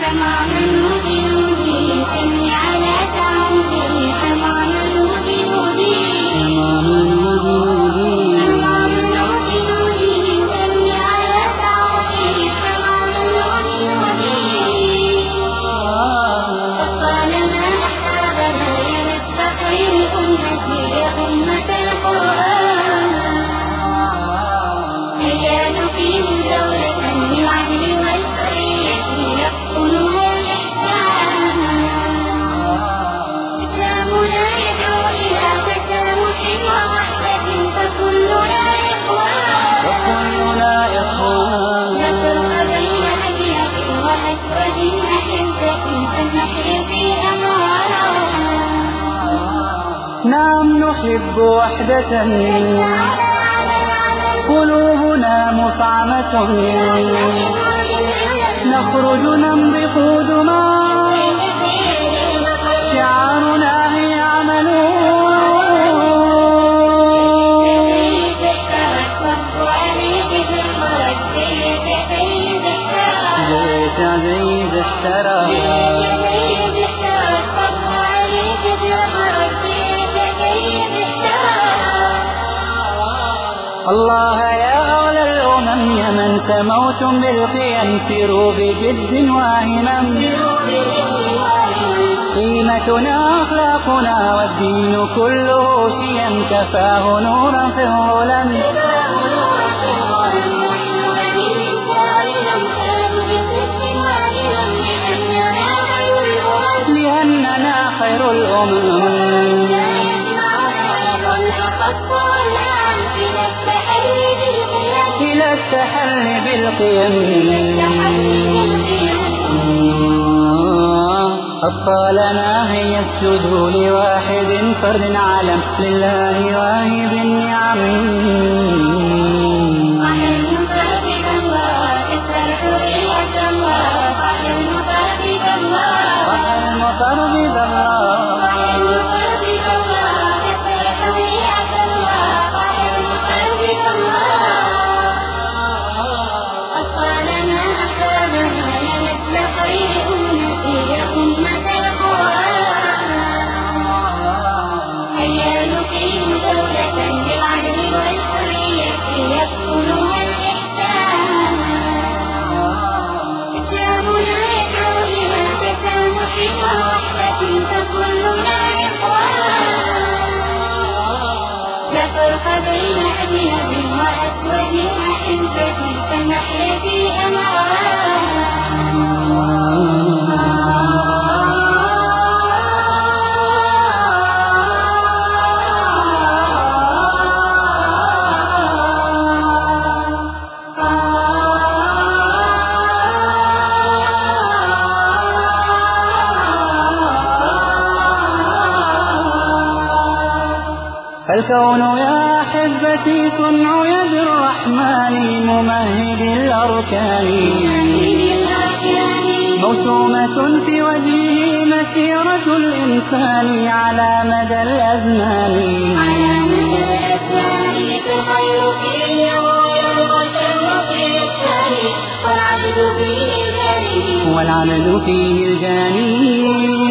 حمام نودي نودي سل على سعودي حمام نودي نودي حمام نودي نودي حمام نودي نودي سل على سعودي حمام نودي نودي طلنا أحبابنا يا نسل خير أمتي يا أمة القرآن هيا نقيم دولة للعدل والحرية يقولها الإحسان إسلامنا يدعو إلى تسامح ووحدة فكلنا إخوان لا فرق بين أبيض وأسود أحبتي فلنحيا في أمان نعم نحب وحدة قلوبنا مفعمة نخرج نمضي قدما شعارنا هي عمل زيد اشترى الله يا أغلى الأمم يا من سموتم بالقيم سيروا بجد وهمم قيمتنا أخلاقنا والدين كله شيم كفاه نورا في الظلم لأننا خير الأمم إلى التحلي بالقيم أطفالنا هي اسجدوا لواحد فرد علم لله واهب النعم المطر أطفالنا أحبابنا يا نسل خير أمتي يا أمة القرآن هيا نقيم دولة للعدل والحرية يقولها الإحسان إسلامنا يدعو إلى تسامح ووحدة فكلنا إخوان لا فرق بين أبيض وأسود أحبتي فلنحيا في أمان الكون يا أحبتي صنع يد الرحمن ممهد الأركان موسومة في وجهه مسيرة الإنسان على مدى الأزمان فالخير فيه والشر فيه الثاني والعبد فيه الجاني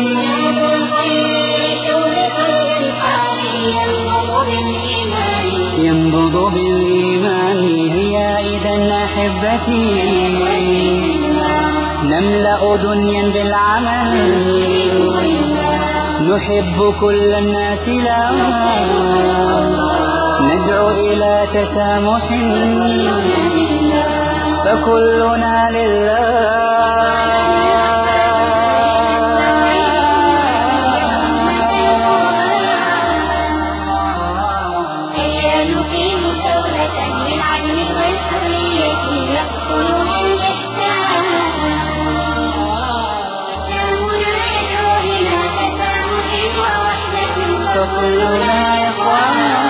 ينبض بالإيمان هيا إذن أحبتي نملأ دنيا بالعمل نحب كل الناس لا ندعو إلى تسامح فكلنا لله كلنا إخوان